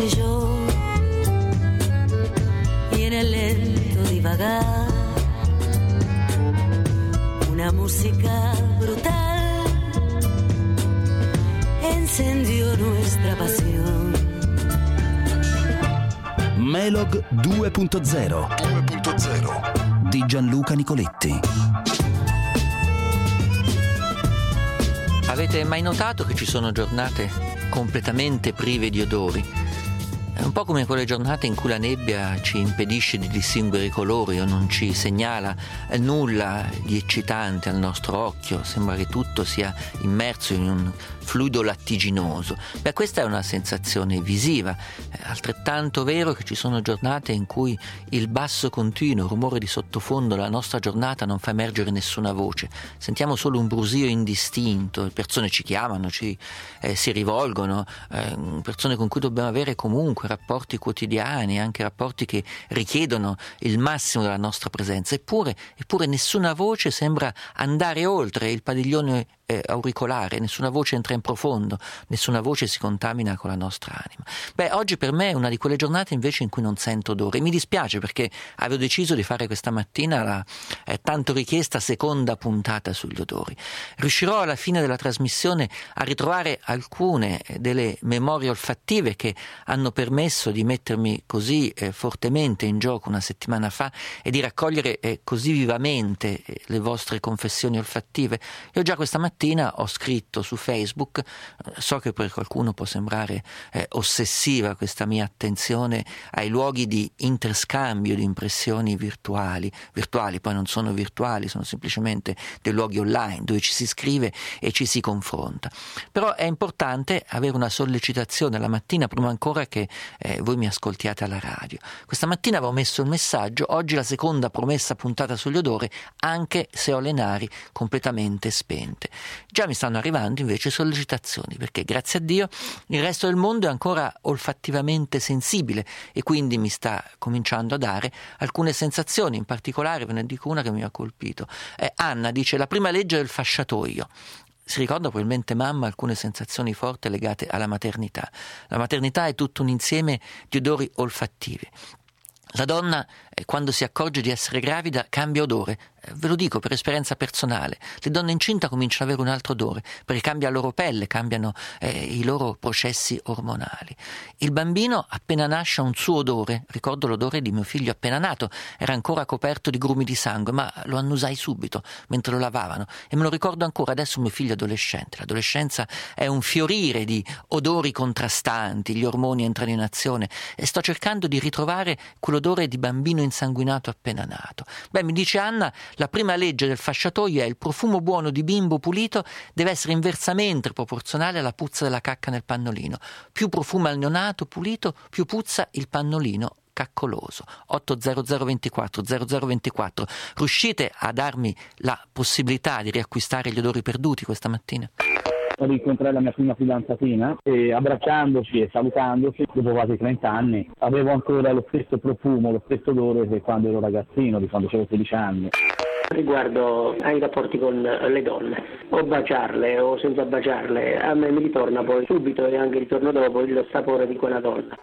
yo y en el lento divagar una música brutal encendió nuestra pasión. Melog 2.0 di Gianluca Nicoletti. Avete mai notato che ci sono giornate completamente prive di odori? È un po' come quelle giornate in cui la nebbia ci impedisce di distinguere i colori o non ci segnala nulla di eccitante al nostro occhio, sembra che tutto sia immerso in un fluido lattiginoso. Beh, questa è una sensazione visiva. È altrettanto vero che ci sono giornate in cui il basso continuo, il rumore di sottofondo della nostra giornata non fa emergere nessuna voce. Sentiamo solo un brusio indistinto, le persone ci chiamano, si rivolgono, persone con cui dobbiamo avere comunque rapporti quotidiani, anche rapporti che richiedono il massimo della nostra presenza. Eppure nessuna voce sembra andare oltre il padiglione auricolare, nessuna voce entra in profondo, nessuna voce si contamina con la nostra anima. Beh, oggi per me è una di quelle giornate invece in cui non sento odore. Mi dispiace perché avevo deciso di fare questa mattina la tanto richiesta seconda puntata sugli odori. Riuscirò alla fine della trasmissione a ritrovare alcune delle memorie olfattive che hanno permesso di mettermi così fortemente in gioco una settimana fa e di raccogliere così vivamente le vostre confessioni olfattive. Io già questa mattina ho scritto su Facebook, so che per qualcuno può sembrare ossessiva questa mia attenzione ai luoghi di interscambio di impressioni virtuali poi non sono virtuali, sono semplicemente dei luoghi online dove ci si scrive e ci si confronta. Però è importante avere una sollecitazione la mattina prima ancora che voi mi ascoltiate alla radio. Questa mattina avevo messo il messaggio: oggi la seconda promessa puntata sugli odori, anche se ho le nari completamente spente. Già mi stanno arrivando invece sollecitazioni, perché grazie a Dio il resto del mondo è ancora olfattivamente sensibile e quindi mi sta cominciando a dare alcune sensazioni. In particolare ve ne dico una che mi ha colpito. Anna dice: la prima legge del fasciatoio. Si ricorda probabilmente mamma alcune sensazioni forti legate alla maternità. La maternità è tutto un insieme di odori olfattivi. La donna, quando si accorge di essere gravida, cambia odore. Ve lo dico per esperienza personale. Le donne incinta cominciano ad avere un altro odore, perché cambia la loro pelle, cambiano i loro processi ormonali. Il bambino appena nasce ha un suo odore. Ricordo l'odore di mio figlio appena nato. Era ancora coperto di grumi di sangue, ma lo annusai subito mentre lo lavavano. E me lo ricordo ancora. Adesso mio figlio è adolescente. L'adolescenza è un fiorire di odori contrastanti, gli ormoni entrano in azione e sto cercando di ritrovare quell'odore di bambino insanguinato appena nato. Beh, mi dice Anna, la prima legge del fasciatoio è: il profumo buono di bimbo pulito deve essere inversamente proporzionale alla puzza della cacca nel pannolino. Più profuma il neonato pulito, più puzza il pannolino caccoloso. 80024 0024. Riuscite a darmi la possibilità di riacquistare gli odori perduti questa mattina? Rincontrare la mia prima fidanzatina e abbracciandoci e salutandoci dopo quasi 30 anni avevo ancora lo stesso profumo, lo stesso odore che quando ero ragazzino, di quando avevo 16 anni. Riguardo ai rapporti con le donne, o baciarle o senza baciarle, a me mi ritorna poi subito e anche il giorno dopo il sapore di quella donna.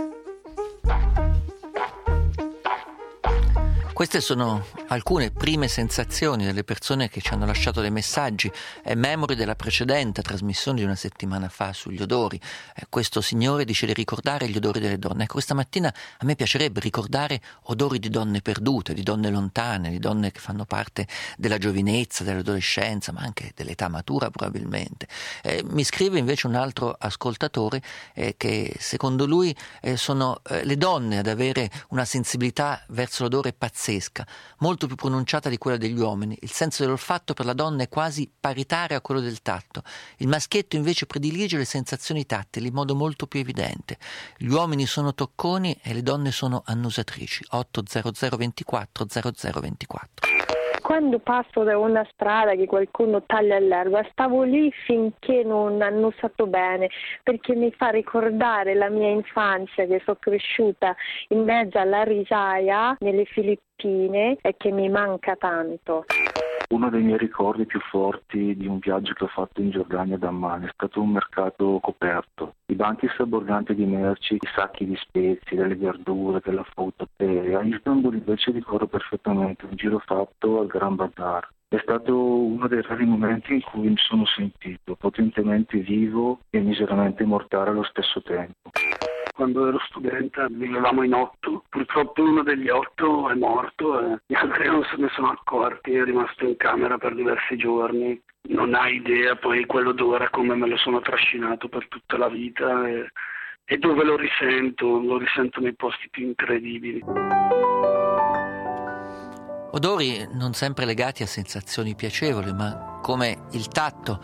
Queste sono alcune prime sensazioni delle persone che ci hanno lasciato dei messaggi e memory della precedente trasmissione di una settimana fa sugli odori. Questo signore dice di ricordare gli odori delle donne. Questa mattina a me piacerebbe ricordare odori di donne perdute, di donne lontane, di donne che fanno parte della giovinezza, dell'adolescenza, ma anche dell'età matura probabilmente. Mi scrive invece un altro ascoltatore che secondo lui sono le donne ad avere una sensibilità verso l'odore pazzesca, molto più pronunciata di quella degli uomini. Il senso dell'olfatto per la donna è quasi paritario a quello del tatto. Il maschietto invece predilige le sensazioni tattili in modo molto più evidente. Gli uomini sono tocconi e le donne sono annusatrici. 80024 0024. Quando passo da una strada che qualcuno taglia l'erba, stavo lì finché non hanno usato bene, perché mi fa ricordare la mia infanzia, che sono cresciuta in mezzo alla risaia nelle Filippine e che mi manca tanto. Uno dei miei ricordi più forti di un viaggio che ho fatto in Giordania ad Amman è stato un mercato coperto. I banchi sabordati di merci, i sacchi di spezie, delle verdure, della frutta. E a Istanbul invece ricordo perfettamente un giro fatto al Gran Bazar. È stato uno dei rari momenti in cui mi sono sentito potentemente vivo e miseramente mortale allo stesso tempo. Quando ero studente vivevamo in 8, purtroppo uno degli 8 è morto e gli altri non se ne sono accorti, è rimasto in camera per diversi giorni. Non hai idea poi quell'odore come me lo sono trascinato per tutta la vita e dove lo risento nei posti più incredibili. Odori non sempre legati a sensazioni piacevoli, ma come il tatto,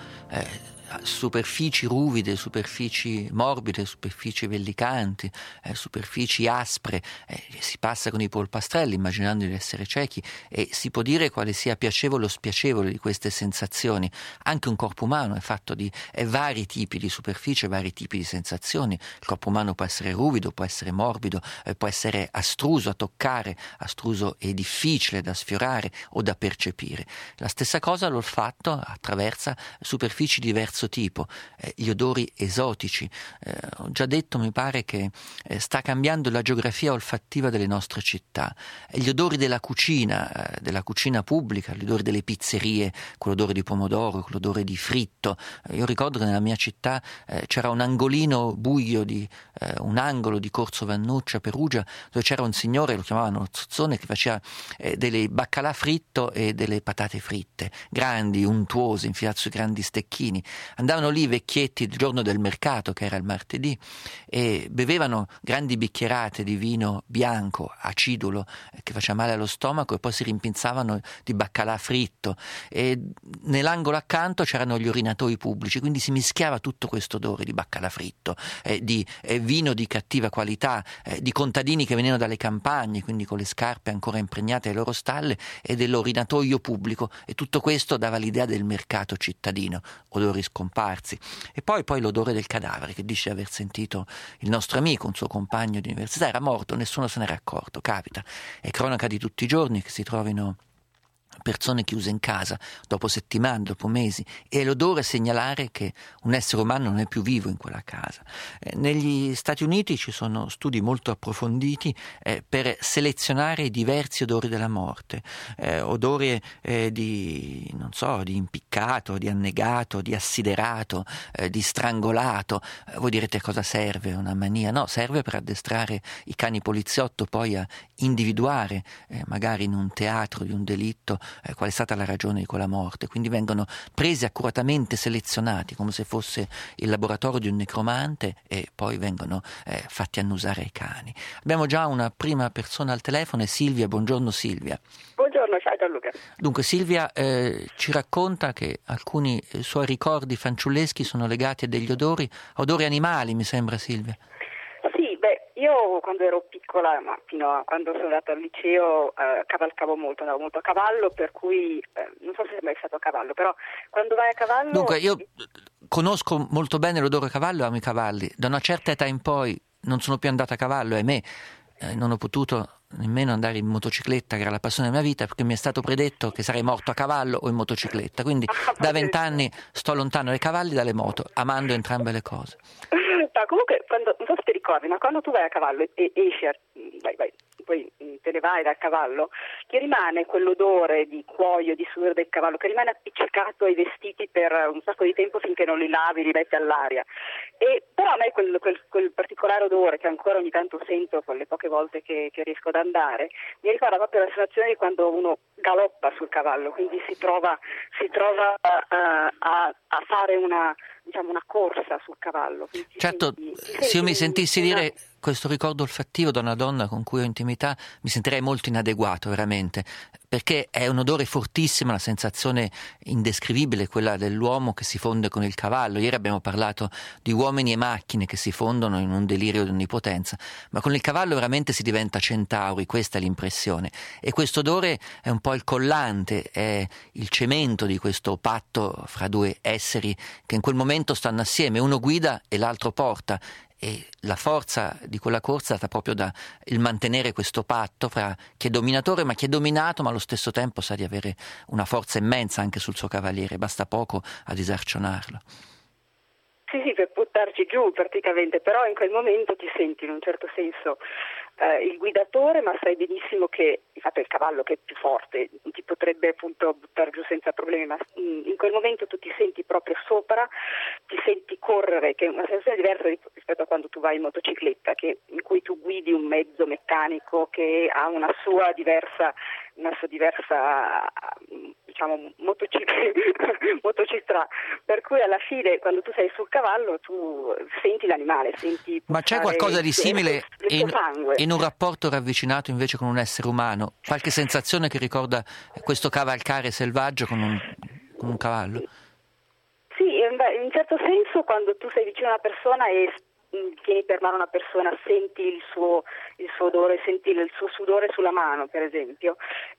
superfici ruvide, superfici morbide, superfici vellicanti, superfici aspre, si passa con i polpastrelli immaginando di essere ciechi e si può dire quale sia piacevole o spiacevole di queste sensazioni. Anche un corpo umano è fatto di vari tipi di superficie, vari tipi di sensazioni. Il corpo umano può essere ruvido, può essere morbido, può essere astruso a toccare, astruso e difficile da sfiorare o da percepire. La stessa cosa l'olfatto attraversa superfici diverse tipo, gli odori esotici. Ho già detto, mi pare, che sta cambiando la geografia olfattiva delle nostre città. Gli odori della cucina pubblica, gli odori delle pizzerie, quell'odore di pomodoro, quell'odore di fritto. Io ricordo che nella mia città c'era un angolino buio un angolo di Corso Vannuccia, Perugia, dove c'era un signore, lo chiamavano Zozzone, che faceva delle baccalà fritto e delle patate fritte, grandi, untuose, infilate sui grandi stecchini. Andavano lì i vecchietti il giorno del mercato, che era il martedì, e bevevano grandi bicchierate di vino bianco, acidulo, che faceva male allo stomaco, e poi si rimpinzavano di baccalà fritto. E nell'angolo accanto c'erano gli orinatoi pubblici, quindi si mischiava tutto questo odore di baccalà fritto, di vino di cattiva qualità, di contadini che venivano dalle campagne, quindi con le scarpe ancora impregnate ai loro stalle, e dell'orinatoio pubblico, e tutto questo dava l'idea del mercato cittadino, odori scomparsi. E poi l'odore del cadavere, che dice di aver sentito il nostro amico, un suo compagno di università, era morto, nessuno se n'era accorto. Capita, è cronaca di tutti i giorni che si trovino persone chiuse in casa dopo settimane, dopo mesi, e l'odore a segnalare che un essere umano non è più vivo in quella casa. Negli Stati Uniti ci sono studi molto approfonditi per selezionare i diversi odori della morte, odori di impiccato, di annegato, di assiderato, di strangolato. Voi direte: cosa serve una mania? No, serve per addestrare i cani poliziotto poi a individuare magari in un teatro di un delitto qual è stata la ragione di quella morte. Quindi vengono presi accuratamente, selezionati come se fosse il laboratorio di un necromante, e poi vengono fatti annusare ai cani. Abbiamo già una prima persona al telefono, è Silvia. Buongiorno Silvia. Buongiorno, ciao Gianluca. Dunque Silvia ci racconta che alcuni suoi ricordi fanciulleschi sono legati a degli odori animali, mi sembra, Silvia. Io quando ero piccola, ma fino a quando sono andata al liceo, cavalcavo molto, andavo molto a cavallo, per cui non so se sei mai stato a cavallo, però quando vai a cavallo... Dunque io conosco molto bene l'odore a cavallo e amo i cavalli. Da una certa età in poi non sono più andata a cavallo, e ahimè non ho potuto nemmeno andare in motocicletta, che era la passione della mia vita, perché mi è stato predetto che sarei morto a cavallo o in motocicletta. Quindi da 20 anni sto lontano dai cavalli e dalle moto, amando entrambe le cose. Comunque, non so se ti ricordi, ma quando tu vai a cavallo e esci, poi te ne vai dal cavallo, ti rimane quell'odore di cuoio, di sudore del cavallo, che rimane appiccicato ai vestiti per un sacco di tempo finché non li lavi, li metti all'aria. Però a me quel particolare odore che ancora ogni tanto sento quelle poche volte che riesco ad andare, mi ricorda proprio la sensazione di quando uno galoppa sul cavallo, quindi si trova a fare una corsa sul cavallo. Certo, se io mi sentissi dire questo ricordo olfattivo da una donna con cui ho intimità, mi sentirei molto inadeguato, veramente, perché è un odore fortissimo, una sensazione indescrivibile, quella dell'uomo che si fonde con il cavallo. Ieri abbiamo parlato di uomini e macchine che si fondono in un delirio di onnipotenza, ma con il cavallo veramente si diventa centauri, questa è l'impressione. E questo odore è un po' il collante, è il cemento di questo patto fra due esseri che in quel momento stanno assieme, uno guida e l'altro porta. e la forza di quella corsa è stata proprio da il mantenere questo patto fra chi è dominatore ma chi è dominato, ma allo stesso tempo sa di avere una forza immensa anche sul suo cavaliere, basta poco a disarcionarlo. Sì, per buttarci giù praticamente, però in quel momento ti senti in un certo senso il guidatore, ma sai benissimo che infatti il cavallo che è più forte ti potrebbe appunto buttare giù senza problemi, ma in quel momento tu ti senti proprio sopra, ti senti correre, che è una sensazione diversa rispetto a quando tu vai in motocicletta, in cui tu guidi un mezzo meccanico che ha una sua diversa diciamo motocicletta, per cui alla fine quando tu sei sul cavallo tu senti l'animale, senti. Ma c'è qualcosa di simile in un rapporto ravvicinato invece con un essere umano? Qualche sensazione che ricorda questo cavalcare selvaggio con un cavallo? Sì, in un certo senso quando tu sei vicino a una persona e tieni per mano una persona, senti il suo odore, senti il suo sudore sulla mano, per esempio,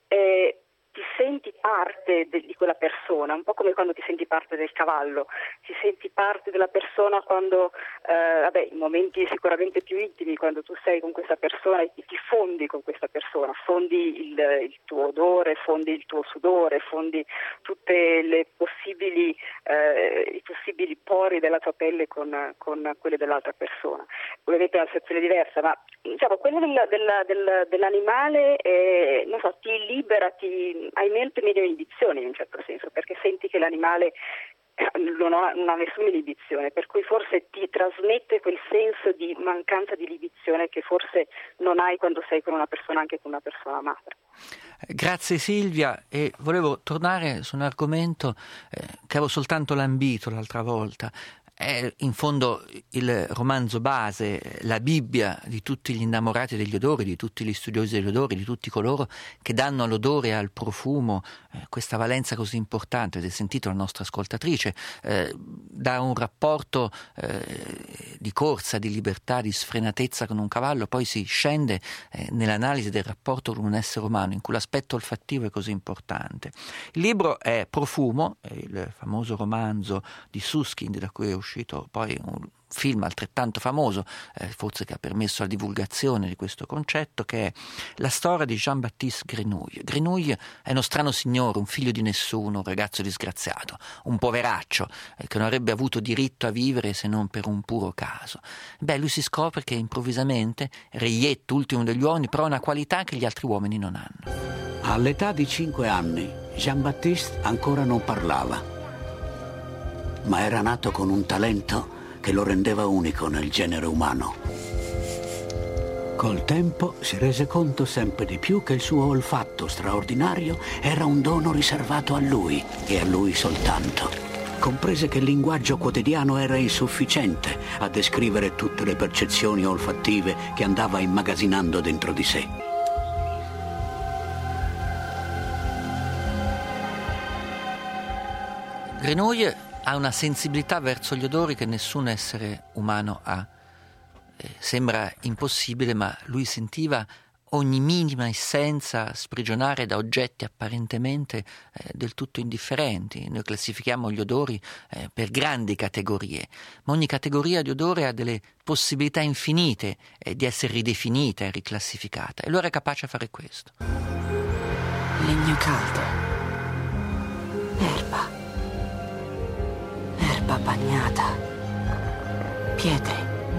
ti senti parte di quella persona, un po' come quando ti senti parte del cavallo, ti senti parte della persona quando, in momenti sicuramente più intimi, quando tu sei con questa persona e ti fondi con questa persona, fondi il tuo odore, fondi il tuo sudore, fondi tutte le possibili i possibili pori della tua pelle con quelli dell'altra persona. Ovviamente è una situazione diversa, ma diciamo quello dell'animale non so, ti libera, hai meno inibizioni in un certo senso, perché senti che l'animale non ha nessuna inibizione, per cui forse ti trasmette quel senso di mancanza di inibizione che forse non hai quando sei con una persona, anche con una persona amata. Grazie Silvia, e volevo tornare su un argomento che avevo soltanto lambito l'altra volta. È in fondo il romanzo base, la Bibbia di tutti gli innamorati degli odori, di tutti gli studiosi degli odori, di tutti coloro che danno all'odore e al profumo questa valenza così importante. Avete sentito la nostra ascoltatrice, da un rapporto di corsa, di libertà, di sfrenatezza con un cavallo, poi si scende nell'analisi del rapporto con un essere umano in cui l'aspetto olfattivo è così importante. Il libro è Profumo, il famoso romanzo di Suskind, da cui è uscito poi un film altrettanto famoso, forse che ha permesso la divulgazione di questo concetto, che è la storia di Jean-Baptiste Grenouille. Grenouille è uno strano signore, un figlio di nessuno, un ragazzo disgraziato, un poveraccio che non avrebbe avuto diritto a vivere se non per un puro caso. Lui si scopre che improvvisamente, reietto, ultimo degli uomini, però ha una qualità che gli altri uomini non hanno. All'età di 5 anni, Jean-Baptiste ancora non parlava, ma era nato con un talento che lo rendeva unico nel genere umano. Col tempo si rese conto sempre di più che il suo olfatto straordinario era un dono riservato a lui e a lui soltanto. Comprese che il linguaggio quotidiano era insufficiente a descrivere tutte le percezioni olfattive che andava immagazzinando dentro di sé. Grenouille ha una sensibilità verso gli odori che nessun essere umano ha. Sembra impossibile, ma lui sentiva ogni minima essenza sprigionare da oggetti apparentemente del tutto indifferenti. Noi classifichiamo gli odori per grandi categorie, ma ogni categoria di odore ha delle possibilità infinite di essere ridefinita e riclassificata, e lui era capace a fare questo. Legno caldo, erba bagnata, pietre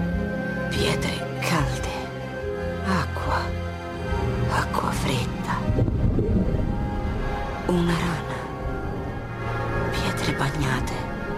calde, acqua fredda, una rana, pietre bagnate.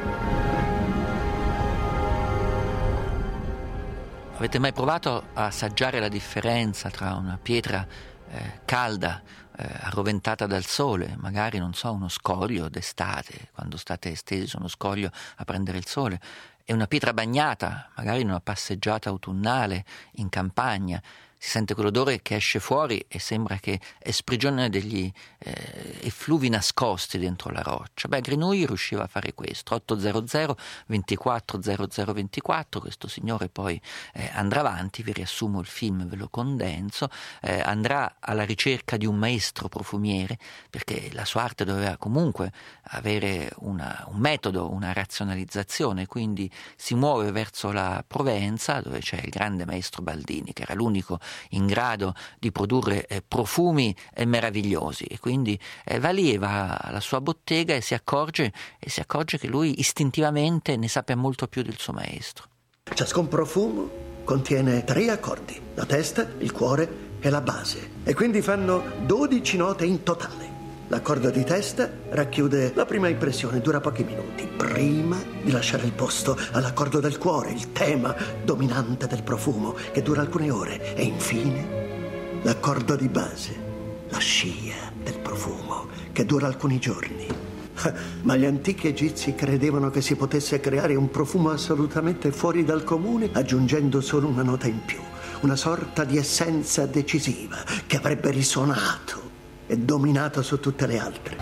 Avete mai provato a assaggiare la differenza tra una pietra calda, arroventata dal sole, magari non so, uno scoglio d'estate, quando state stesi su uno scoglio a prendere il sole, e una pietra bagnata, magari in una passeggiata autunnale in campagna? si sente quell'odore che esce fuori e sembra che sprigiona degli effluvi nascosti dentro la roccia. Grenouille riusciva a fare questo. 800 24 0024, questo signore poi andrà avanti, vi riassumo il film, ve lo condenso, andrà alla ricerca di un maestro profumiere, perché la sua arte doveva comunque avere un metodo, una razionalizzazione, quindi si muove verso la Provenza, dove c'è il grande maestro Baldini, che era l'unico in grado di produrre profumi meravigliosi, e quindi va lì e va alla sua bottega e si accorge che lui istintivamente ne sappia molto più del suo maestro. Ciascun profumo contiene 3 accordi: la testa, il cuore e la base, e quindi fanno 12 note in totale. L'accordo di testa racchiude la prima impressione, dura pochi minuti, prima di lasciare il posto all'accordo del cuore, il tema dominante del profumo, che dura alcune ore, e infine l'accordo di base, la scia del profumo, che dura alcuni giorni. Ma gli antichi egizi credevano che si potesse creare un profumo assolutamente fuori dal comune aggiungendo solo una nota in più, una sorta di essenza decisiva che avrebbe risuonato e dominato su tutte le altre.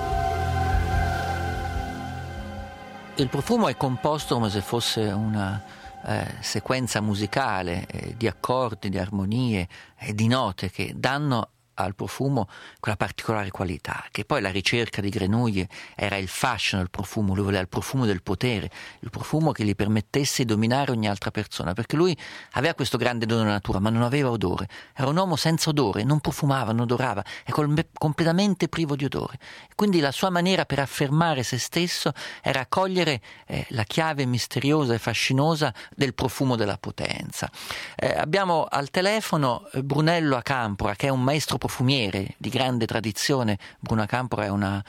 Il profumo è composto come se fosse una sequenza musicale di accordi, di armonie e di note che danno al profumo quella particolare qualità, che poi la ricerca di Grenouille era il fashion del profumo. Lui voleva il profumo del potere, il profumo che gli permettesse di dominare ogni altra persona, perché lui aveva questo grande dono della natura, ma non aveva odore, era un uomo senza odore, non profumava, non odorava, è completamente privo di odore. Quindi la sua maniera per affermare se stesso era cogliere la chiave misteriosa e fascinosa del profumo della potenza. Abbiamo al telefono Brunello Acampora, che è un maestro profumiere di grande tradizione. Bruno Acampora è una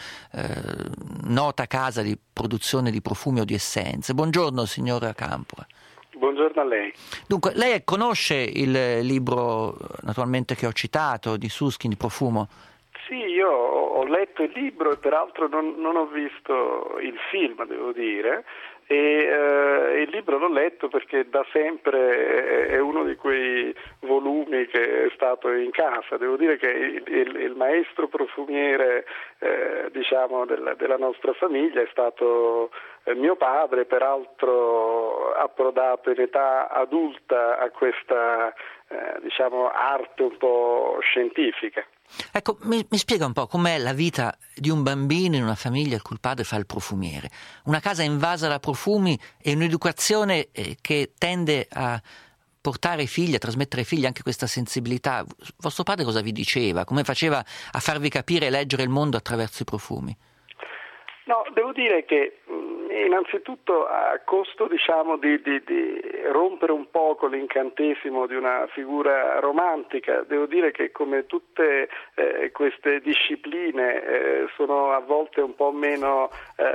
nota casa di produzione di profumi o di essenze. Buongiorno signor Acampora. Buongiorno a lei. Dunque, lei conosce il libro naturalmente che ho citato di Susskind, di Profumo? Sì, io ho letto il libro e peraltro non ho visto il film, devo dire, e il libro l'ho letto perché da sempre è uno di quei volumi che è stato in casa. Devo dire che il maestro profumiere diciamo della nostra famiglia è stato mio padre, peraltro approdato in età adulta a questa diciamo arte un po' scientifica. Ecco, mi spiega un po' com'è la vita di un bambino in una famiglia il cui padre fa il profumiere. Una casa invasa da profumi e un'educazione che tende a portare ai figli, a trasmettere ai figli anche questa sensibilità. Vostro padre cosa vi diceva? Come faceva a farvi capire e leggere il mondo attraverso i profumi? No, devo dire che innanzitutto a costo diciamo di rompere un poco l'incantesimo di una figura romantica, devo dire che come tutte queste discipline sono a volte un po' meno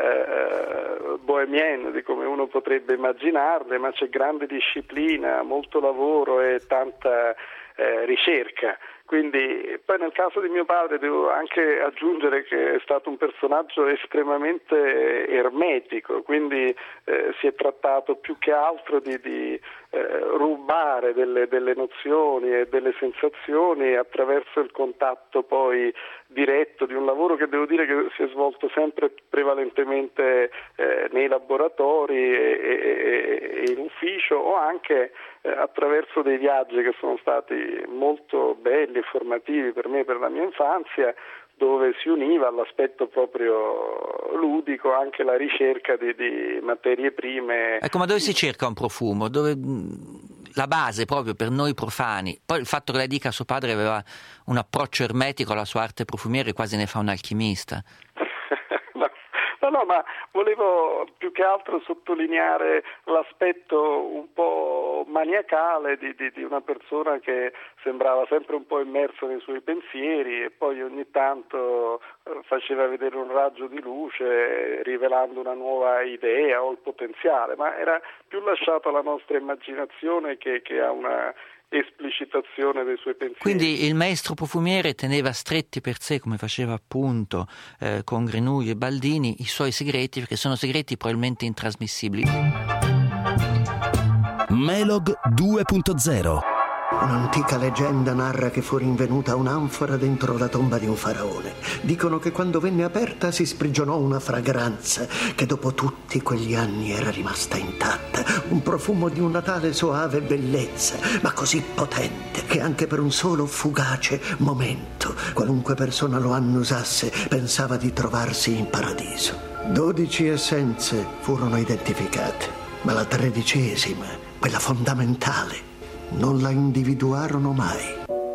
bohemienne di come uno potrebbe immaginarle, ma c'è grande disciplina, molto lavoro e tanta ricerca. Quindi poi nel caso di mio padre devo anche aggiungere che è stato un personaggio estremamente ermetico, quindi si è trattato più che altro di rubare delle nozioni e delle sensazioni attraverso il contatto poi diretto di un lavoro che devo dire che si è svolto sempre prevalentemente nei laboratori e in ufficio, o anche attraverso dei viaggi che sono stati molto belli e formativi per me e per la mia infanzia, dove si univa all'aspetto proprio ludico anche la ricerca di materie prime. Ecco, ma dove si cerca un profumo? Dove la base proprio per noi profani. Poi il fatto che lei dica suo padre aveva un approccio ermetico alla sua arte profumiere quasi ne fa un alchimista. No, ma volevo più che altro sottolineare l'aspetto un po' maniacale di una persona che sembrava sempre un po' immerso nei suoi pensieri e poi ogni tanto faceva vedere un raggio di luce rivelando una nuova idea o il potenziale, ma era più lasciato alla nostra immaginazione che a una esplicitazione dei suoi pensieri. Quindi il maestro profumiere teneva stretti per sé, come faceva appunto con Grenouille e Baldini, i suoi segreti, perché sono segreti probabilmente intrasmissibili. Melog 2.0. Un'antica leggenda narra che fu rinvenuta un'anfora dentro la tomba di un faraone. Dicono che quando venne aperta si sprigionò una fragranza che dopo tutti quegli anni era rimasta intatta. Un profumo di una tale soave bellezza, ma così potente, che anche per un solo fugace momento, qualunque persona lo annusasse, pensava di trovarsi in paradiso. 12 essenze furono identificate, ma la 13ª, quella fondamentale, non la individuarono mai.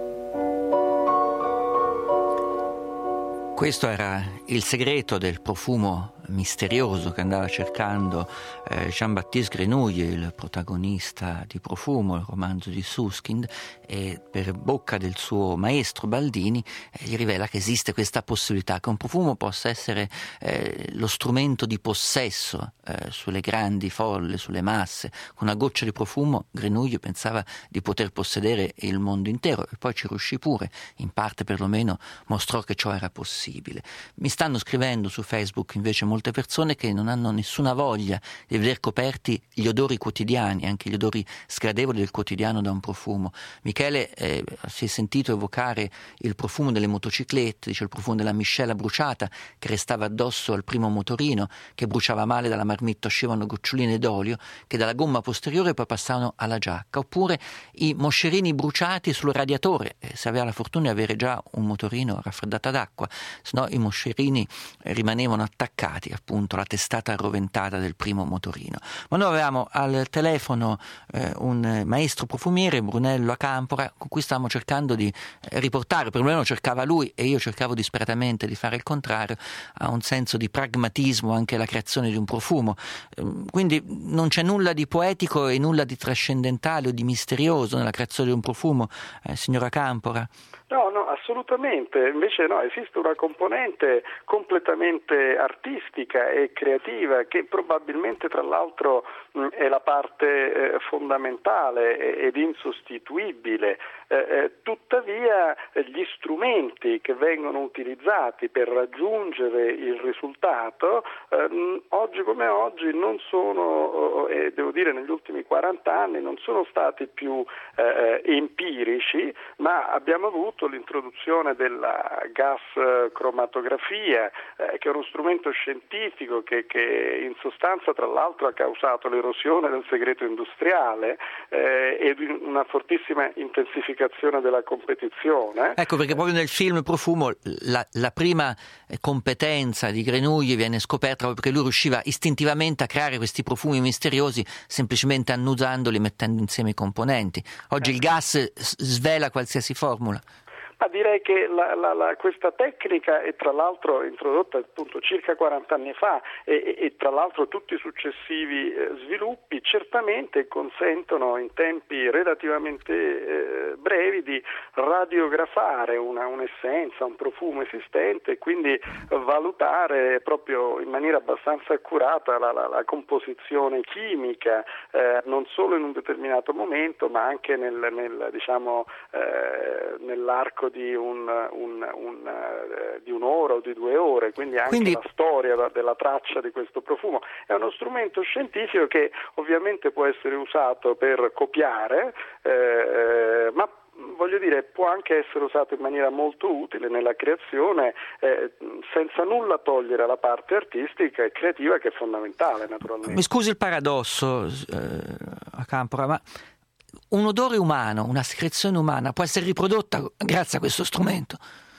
Questo era il segreto del profumo misterioso che andava cercando Jean-Baptiste Grenouille, il protagonista di Profumo, il romanzo di Suskind, e per bocca del suo maestro Baldini gli rivela che esiste questa possibilità, che un profumo possa essere lo strumento di possesso sulle grandi folle, sulle masse. Con una goccia di profumo Grenouille pensava di poter possedere il mondo intero, e poi ci riuscì pure, in parte perlomeno mostrò che ciò era possibile. Mi stanno scrivendo su Facebook invece molte persone che non hanno nessuna voglia di veder coperti gli odori quotidiani, anche gli odori sgradevoli del quotidiano, da un profumo. Michele si è sentito evocare il profumo delle motociclette, dice il profumo della miscela bruciata che restava addosso al primo motorino, che bruciava male, dalla marmitta uscivano goccioline d'olio che dalla gomma posteriore poi passavano alla giacca, oppure i moscerini bruciati sul radiatore, se aveva la fortuna di avere già un motorino raffreddato ad acqua, se no i moscerini rimanevano attaccati appunto alla testata arroventata del primo motorino. Ma noi avevamo al telefono un maestro profumiere, Brunello Acampora, con cui stavamo cercando di riportare, perlomeno cercava lui e io cercavo disperatamente di fare il contrario, a un senso di pragmatismo anche la creazione di un profumo. Quindi non c'è nulla di poetico e nulla di trascendentale o di misterioso nella creazione di un profumo, signor Acampora? No, assolutamente. Invece no, esiste una componente completamente artistica e creativa che probabilmente tra l'altro è la parte fondamentale ed insostituibile. Tuttavia gli strumenti che vengono utilizzati per raggiungere il risultato oggi come oggi non sono, e devo dire negli ultimi 40 anni, non sono stati più empirici, ma abbiamo avuto l'introduzione della gas cromatografia, che è uno strumento scientifico che in sostanza tra l'altro ha causato l'erosione del segreto industriale ed una fortissima intensificazione della competizione. Ecco perché proprio nel film Profumo la prima competenza di Grenouille viene scoperta proprio perché lui riusciva istintivamente a creare questi profumi misteriosi semplicemente annusandoli, mettendo insieme i componenti. Oggi il gas svela qualsiasi formula. Ma direi che questa tecnica è tra l'altro introdotta appunto circa 40 anni fa e tra l'altro tutti i successivi sviluppi certamente consentono in tempi relativamente brevi di radiografare un'essenza, un profumo esistente e quindi valutare proprio in maniera abbastanza accurata la composizione chimica non solo in un determinato momento ma anche nell'arco di un'ora o di 2 ore, quindi anche la storia della traccia di questo profumo. È uno strumento scientifico che ovviamente può essere usato per copiare, ma voglio dire, può anche essere usato in maniera molto utile nella creazione, senza nulla togliere alla parte artistica e creativa che è fondamentale, naturalmente. Mi scusi il paradosso, Acampora, ma un odore umano, una secrezione umana può essere riprodotta grazie a questo strumento?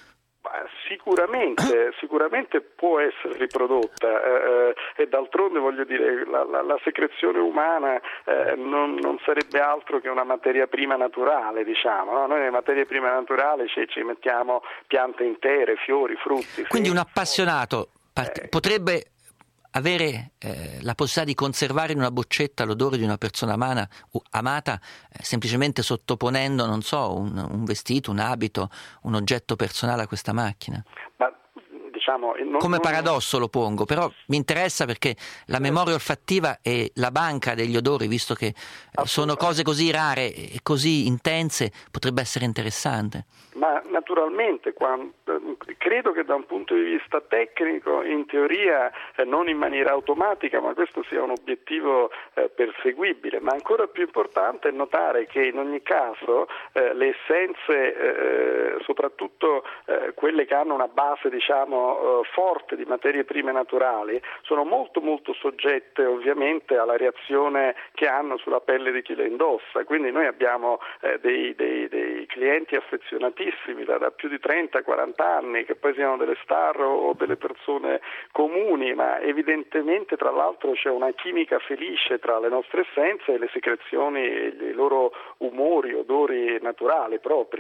Sicuramente può essere riprodotta e d'altronde voglio dire la secrezione umana non sarebbe altro che una materia prima naturale, diciamo, no? Noi nelle materie prime naturali ci mettiamo piante intere, fiori, frutti. Quindi un appassionato potrebbe avere la possibilità di conservare in una boccetta l'odore di una persona amata semplicemente sottoponendo, non so, un vestito, un abito, un oggetto personale a questa macchina. Ma diciamo, come paradosso lo pongo, però mi interessa perché la memoria olfattiva e la banca degli odori, visto che sono cose così rare e così intense, potrebbe essere interessante. ma naturalmente credo che da un punto di vista tecnico, in teoria non in maniera automatica, ma questo sia un obiettivo perseguibile, ma ancora più importante è notare che in ogni caso le essenze, soprattutto quelle che hanno una base forte di materie prime naturali, sono molto molto soggette ovviamente alla reazione che hanno sulla pelle di chi le indossa, quindi noi abbiamo dei clienti affezionatissimi da più di 30-40 anni, che poi siano delle star o delle persone comuni, ma evidentemente tra l'altro c'è una chimica felice tra le nostre essenze e le secrezioni e i loro umori, odori naturali propri.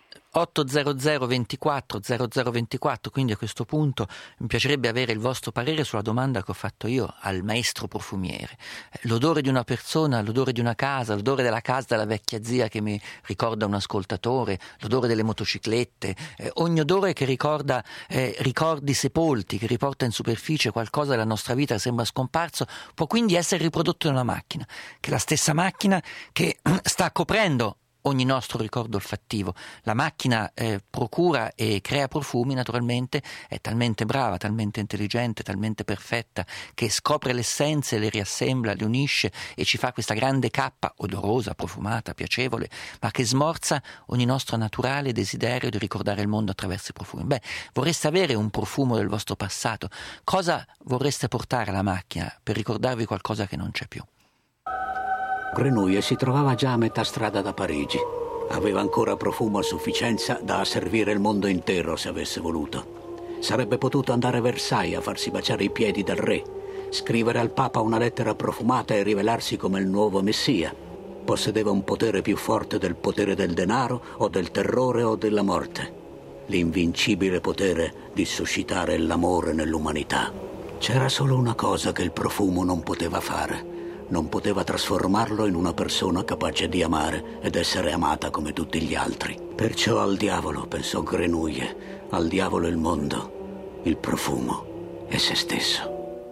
800 24 0024, quindi a questo punto mi piacerebbe avere il vostro parere sulla domanda che ho fatto io al maestro profumiere. L'odore di una persona, l'odore di una casa, l'odore della casa della vecchia zia che mi ricorda un ascoltatore, l'odore delle motociclette, ogni odore che ricorda ricordi sepolti, che riporta in superficie qualcosa della nostra vita che sembra scomparso, può quindi essere riprodotto in una macchina, che è la stessa macchina che sta coprendo ogni nostro ricordo olfattivo. La macchina procura e crea profumi, naturalmente, è talmente brava, talmente intelligente, talmente perfetta, che scopre le essenze, le riassembla, le unisce e ci fa questa grande cappa odorosa, profumata, piacevole, ma che smorza ogni nostro naturale desiderio di ricordare il mondo attraverso i profumi. Vorreste avere un profumo del vostro passato? Cosa vorreste portare alla macchina per ricordarvi qualcosa che non c'è più? Grenouille si trovava già a metà strada da Parigi. Aveva ancora profumo a sufficienza da servire il mondo intero se avesse voluto. Sarebbe potuto andare a Versailles a farsi baciare i piedi del re, scrivere al Papa una lettera profumata e rivelarsi come il nuovo Messia. Possedeva un potere più forte del potere del denaro o del terrore o della morte. L'invincibile potere di suscitare l'amore nell'umanità. C'era solo una cosa che il profumo non poteva fare. Non poteva trasformarlo in una persona capace di amare ed essere amata come tutti gli altri. Perciò al diavolo, pensò Grenouille, al diavolo il mondo, il profumo e se stesso.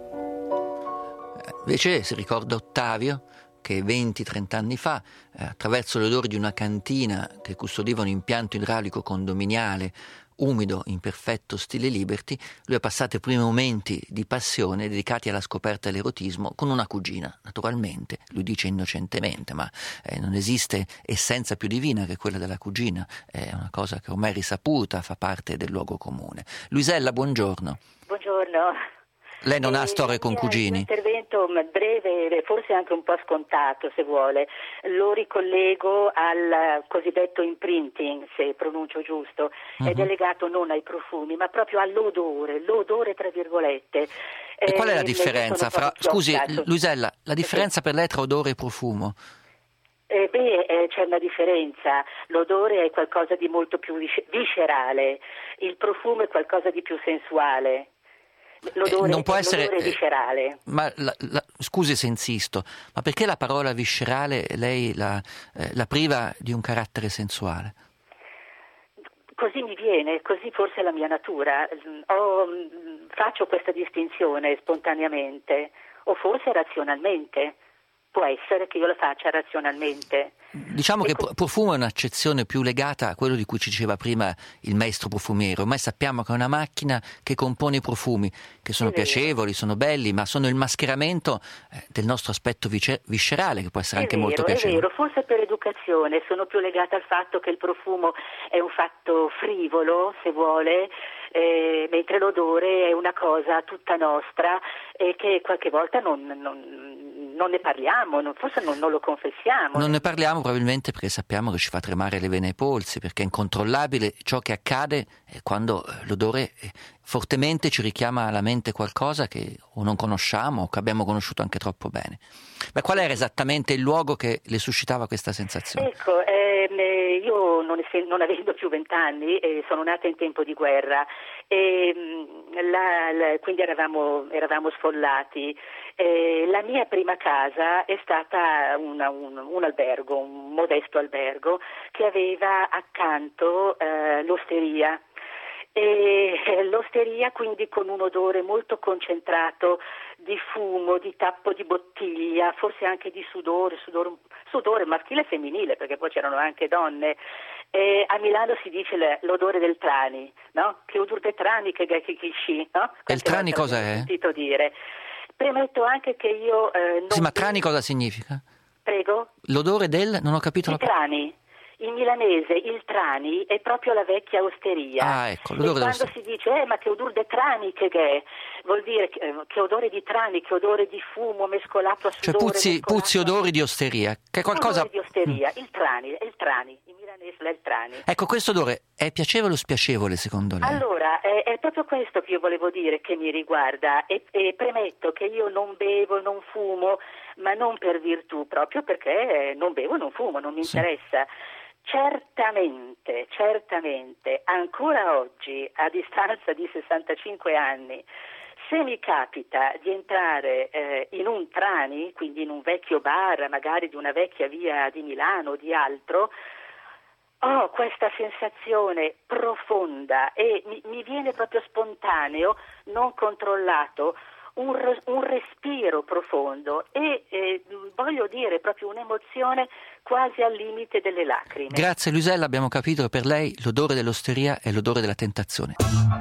Invece si ricorda Ottavio che 20-30 anni fa, attraverso l'odore di una cantina che custodiva un impianto idraulico condominiale umido in perfetto stile Liberty, lui ha passato i primi momenti di passione dedicati alla scoperta dell'erotismo con una cugina, naturalmente, lui dice innocentemente, ma non esiste essenza più divina che quella della cugina, è una cosa che ormai è risaputa, fa parte del luogo comune. Luisella, buongiorno. Buongiorno. Lei non ha storie con cugini? Un intervento breve, forse anche un po' scontato se vuole, lo ricollego al cosiddetto imprinting, se pronuncio giusto, ed è legato non ai profumi ma proprio all'odore, l'odore tra virgolette. E qual è la differenza fra, scusi Luisella, la differenza per lei tra odore e profumo? C'è una differenza, l'odore è qualcosa di molto più viscerale, il profumo è qualcosa di più sensuale. L'odore, non può essere viscerale. Ma scusi se insisto, ma perché la parola viscerale lei la priva di un carattere sensuale? Così mi viene, così forse è la mia natura. Faccio questa distinzione spontaneamente o forse razionalmente. Può essere che io la faccia razionalmente. Diciamo che profumo è un'accezione più legata a quello di cui ci diceva prima il maestro profumiero. Ormai sappiamo che è una macchina che compone i profumi, che sono piacevoli, sono belli, ma sono il mascheramento del nostro aspetto viscerale, che può essere anche molto piacevole. È vero, forse per educazione sono più legata al fatto che il profumo è un fatto frivolo, se vuole, mentre l'odore è una cosa tutta nostra e che qualche volta non ne parliamo, forse non lo confessiamo. Non ne parliamo probabilmente perché sappiamo che ci fa tremare le vene ai polsi, perché è incontrollabile ciò che accade quando l'odore fortemente ci richiama alla mente qualcosa che o non conosciamo o che abbiamo conosciuto anche troppo bene. Ma qual era esattamente il luogo che le suscitava questa sensazione? Ecco, io non avendo più 20 anni, sono nata in tempo di guerra e quindi eravamo sfollati. La mia prima casa è stata un albergo, un modesto albergo che aveva accanto l'osteria. E l'osteria quindi con un odore molto concentrato di fumo, di tappo di bottiglia, forse anche di sudore maschile e femminile, perché poi c'erano anche donne, A Milano si dice l'odore del trani, no? Che odore del trani, che sci, no? E il trani cosa è? Ho sentito dire. Premetto anche che io non... Sì, ma trani cosa significa? Prego? L'odore del... non ho capito I trani. In milanese il trani è proprio la vecchia osteria. Ah, ecco, l'odore quando si dice ma che odore de trani che è, vuol dire che odore di trani, che odore di fumo mescolato a sudore. Cioè puzzi odori di osteria, che è qualcosa... Odori di osteria, il trani, in milanese è il trani. Ecco, questo odore è piacevole o spiacevole secondo lei? Allora, è proprio questo che io volevo dire che mi riguarda e premetto che io non bevo, non fumo, ma non per virtù, proprio perché non bevo, non fumo, non mi interessa. Certamente, ancora oggi, a distanza di 65 anni, se mi capita di entrare in un trani, quindi in un vecchio bar, magari di una vecchia via di Milano o di altro, ho questa sensazione profonda e mi viene proprio spontaneo, non controllato, un respiro profondo e voglio dire proprio un'emozione quasi al limite delle lacrime. Grazie Luisella, abbiamo capito che per lei l'odore dell'osteria è l'odore della tentazione.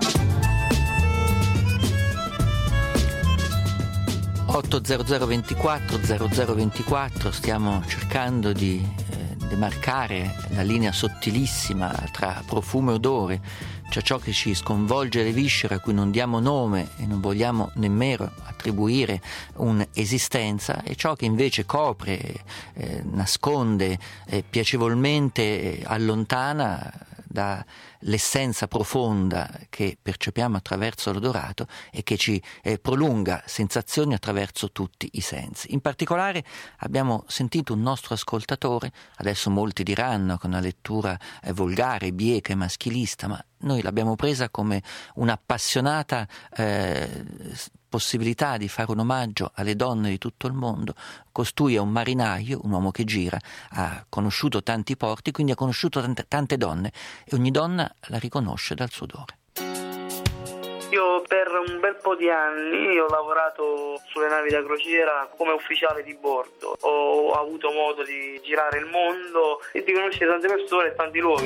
80024 stiamo cercando di demarcare la linea sottilissima tra profumo e odore, cioè ciò che ci sconvolge le viscere, a cui non diamo nome e non vogliamo nemmeno attribuire un'esistenza, e ciò che invece copre, nasconde, piacevolmente allontana dall'essenza profonda che percepiamo attraverso l'odorato e che ci prolunga sensazioni attraverso tutti i sensi. In particolare abbiamo sentito un nostro ascoltatore, adesso molti diranno con una lettura volgare, bieca e maschilista, ma noi l'abbiamo presa come un'appassionata possibilità di fare un omaggio alle donne di tutto il mondo. Costui è un marinaio, un uomo che gira, ha conosciuto tanti porti, quindi ha conosciuto tante donne e ogni donna la riconosce dal suo odore. Io per un bel po' di anni ho lavorato sulle navi da crociera come ufficiale di bordo. Ho avuto modo di girare il mondo e di conoscere tante persone e tanti luoghi.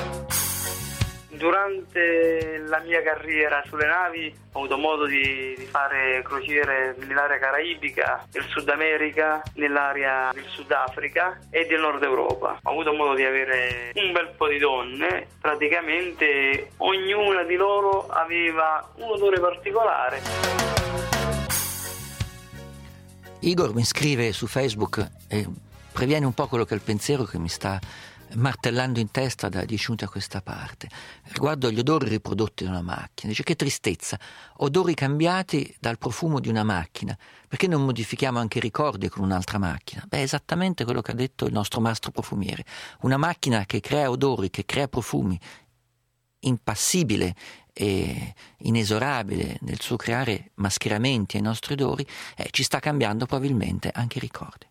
Durante la mia carriera sulle navi ho avuto modo di fare crociere nell'area caraibica, del Sud America, nell'area del Sudafrica e del Nord Europa. Ho avuto modo di avere un bel po' di donne, praticamente ognuna di loro aveva un odore particolare. Igor mi scrive su Facebook e previene un po' quello che è il pensiero che mi sta martellando in testa da 10 minuti a questa parte riguardo agli odori riprodotti da una macchina. Dice: che tristezza, odori cambiati dal profumo di una macchina, perché non modifichiamo anche i ricordi con un'altra macchina? Beh, è esattamente quello che ha detto il nostro mastro profumiere. Una macchina che crea odori, che crea profumi, impassibile e inesorabile nel suo creare mascheramenti ai nostri odori, ci sta cambiando probabilmente anche i ricordi.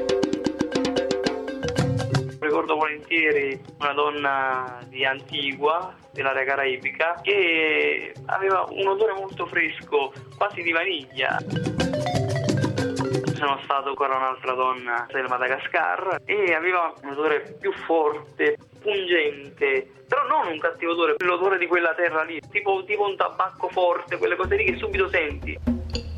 Ricordo volentieri una donna di Antigua, dell'area caraibica, che aveva un odore molto fresco, quasi di vaniglia. Sono stato con un'altra donna del Madagascar e aveva un odore più forte, pungente, però non un cattivo odore, l'odore di quella terra lì, tipo un tabacco forte, quelle cose lì che subito senti.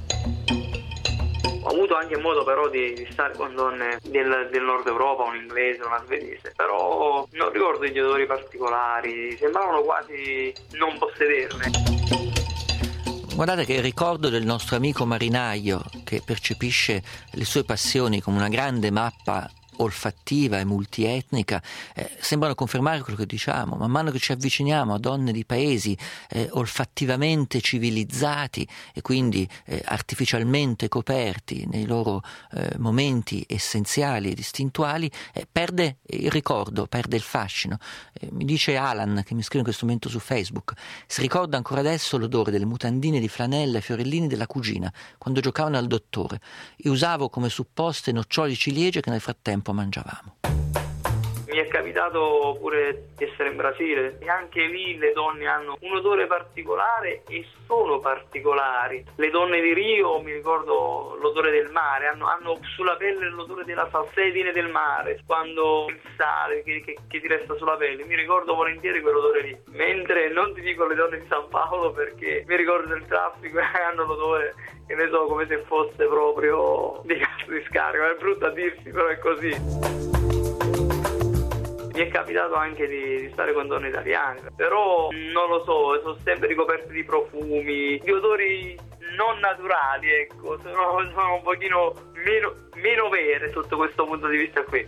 Ho avuto anche modo però di stare con donne del Nord Europa, un inglese, una svedese, però non ricordo gli odori particolari, sembravano quasi non possederne. Guardate che il ricordo del nostro amico marinaio che percepisce le sue passioni come una grande mappa olfattiva e multietnica sembrano confermare quello che diciamo. Man mano che ci avviciniamo a donne di paesi olfattivamente civilizzati e quindi artificialmente coperti nei loro momenti essenziali e distintuali, perde il ricordo, perde il fascino. Mi dice Alan, che mi scrive in questo momento su Facebook: si ricorda ancora adesso l'odore delle mutandine di flanella e fiorellini della cugina quando giocavano al dottore. Io usavo come supposte noccioli ciliegie che nel frattempo mangiavamo. Mi è capitato capitato pure di essere in Brasile e anche lì le donne hanno un odore particolare e sono particolari. Le donne di Rio, mi ricordo l'odore del mare, hanno sulla pelle l'odore della salsedine del mare, quando il sale che ti resta sulla pelle, mi ricordo volentieri quell'odore lì. Mentre non ti dico le donne di San Paolo, perché mi ricordo del traffico e hanno l'odore, che ne so, come se fosse proprio di gas di scarico. È brutto a dirsi, però è così. Mi è capitato anche di stare con donne italiane, però non lo so, sono sempre ricoperte di profumi, di odori non naturali, ecco, sono un pochino meno vere sotto questo punto di vista qui.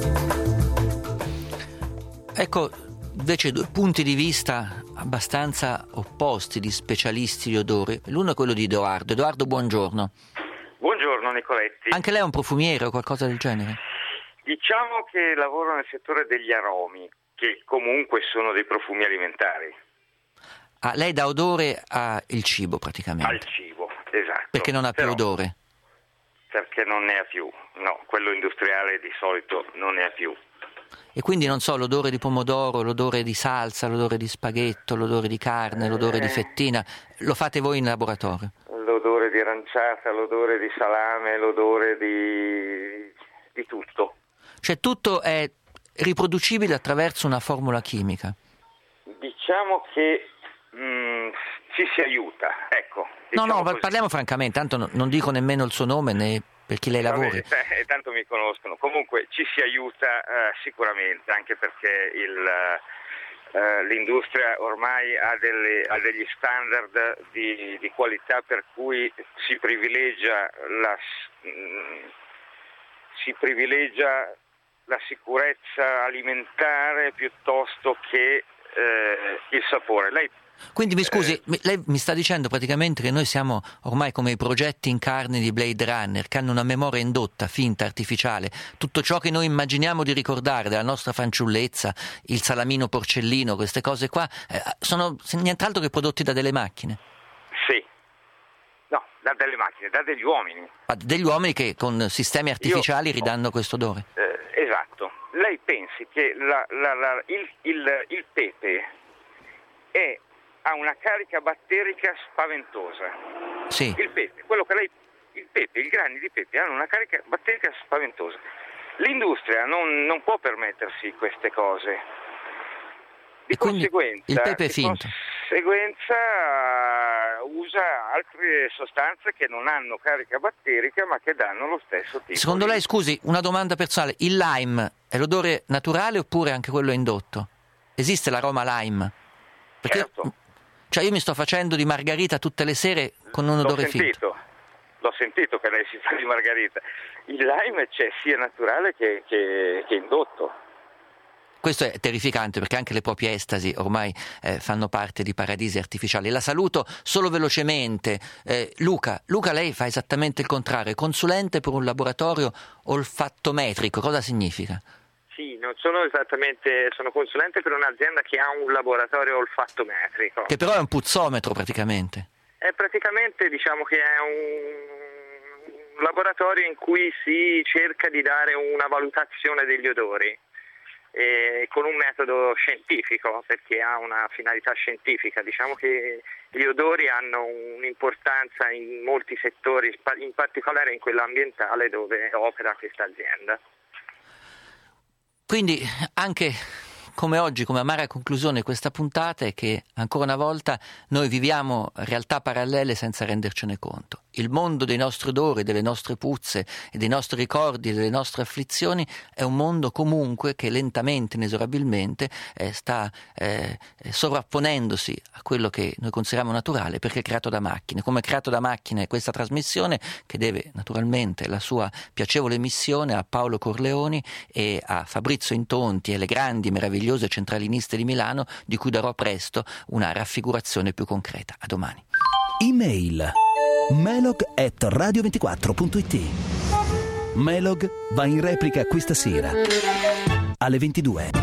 Ecco, invece due punti di vista abbastanza opposti di specialisti di odori. L'uno è quello di Edoardo. Edoardo, buongiorno. Buongiorno Nicoletti. Anche lei è un profumiere o qualcosa del genere? Diciamo che lavoro nel settore degli aromi, che comunque sono dei profumi alimentari. Ah, lei dà odore al cibo praticamente? Al cibo, esatto. Perché non ha più odore? Perché non ne ha più, no, quello industriale di solito non ne ha più. E quindi non so, l'odore di pomodoro, l'odore di salsa, l'odore di spaghetto, l'odore di carne, l'odore di fettina, lo fate voi in laboratorio? L'odore di aranciata, l'odore di salame, l'odore di tutto. Cioè tutto è riproducibile attraverso una formula chimica? Diciamo che ci si aiuta, ecco. Diciamo no, parliamo francamente, tanto non dico nemmeno il suo nome né per chi lei lavori. Tanto mi conoscono. Comunque ci si aiuta sicuramente, anche perché l'industria ormai ha degli standard di qualità per cui si privilegia la sicurezza alimentare piuttosto che il sapore. Quindi mi scusi, lei mi sta dicendo praticamente che noi siamo ormai come i progetti in carne di Blade Runner, che hanno una memoria indotta, finta, artificiale. Tutto ciò che noi immaginiamo di ricordare della nostra fanciullezza, il salamino porcellino, queste cose qua, sono nient'altro che prodotti da delle macchine. Sì. No, da delle macchine, da degli uomini. Degli uomini che con sistemi artificiali ridanno questo odore. Esatto. Lei pensi che il pepe ha una carica batterica spaventosa. Sì. Il pepe, i grani di pepe hanno una carica batterica spaventosa. L'industria non può permettersi queste cose. Di conseguenza, il pepe è finto. Usa altre sostanze che non hanno carica batterica ma che danno lo stesso tipo. Secondo lei, scusi, una domanda personale, il lime è l'odore naturale oppure anche quello indotto? Esiste l'aroma lime? Perché certo. Cioè io mi sto facendo di margarita tutte le sere con un odore finto. L'ho sentito che lei si fa di margarita. Il lime c'è sia naturale che indotto. Questo è terrificante perché anche le proprie estasi ormai fanno parte di paradisi artificiali. La saluto solo velocemente. Luca, lei fa esattamente il contrario, è consulente per un laboratorio olfattometrico. Cosa significa? Sì, non sono esattamente, sono consulente per un'azienda che ha un laboratorio olfattometrico. Che però è un puzzometro praticamente. Praticamente diciamo che è un laboratorio in cui si cerca di dare una valutazione degli odori. Con un metodo scientifico, perché ha una finalità scientifica. Diciamo che gli odori hanno un'importanza in molti settori, in particolare in quello ambientale dove opera questa azienda. Quindi anche come oggi, come amara conclusione questa puntata è che ancora una volta noi viviamo realtà parallele senza rendercene conto. Il mondo dei nostri odori, delle nostre puzze e dei nostri ricordi e delle nostre afflizioni è un mondo comunque che lentamente, inesorabilmente sta sovrapponendosi a quello che noi consideriamo naturale perché è creato da macchine. Come è creato da macchine questa trasmissione che deve naturalmente la sua piacevole missione a Paolo Corleoni e a Fabrizio Intonti e le grandi meravigliose centraliniste di Milano di cui darò presto una raffigurazione più concreta. A domani. Email melog@radio24.it. Melog va in replica questa sera alle 22.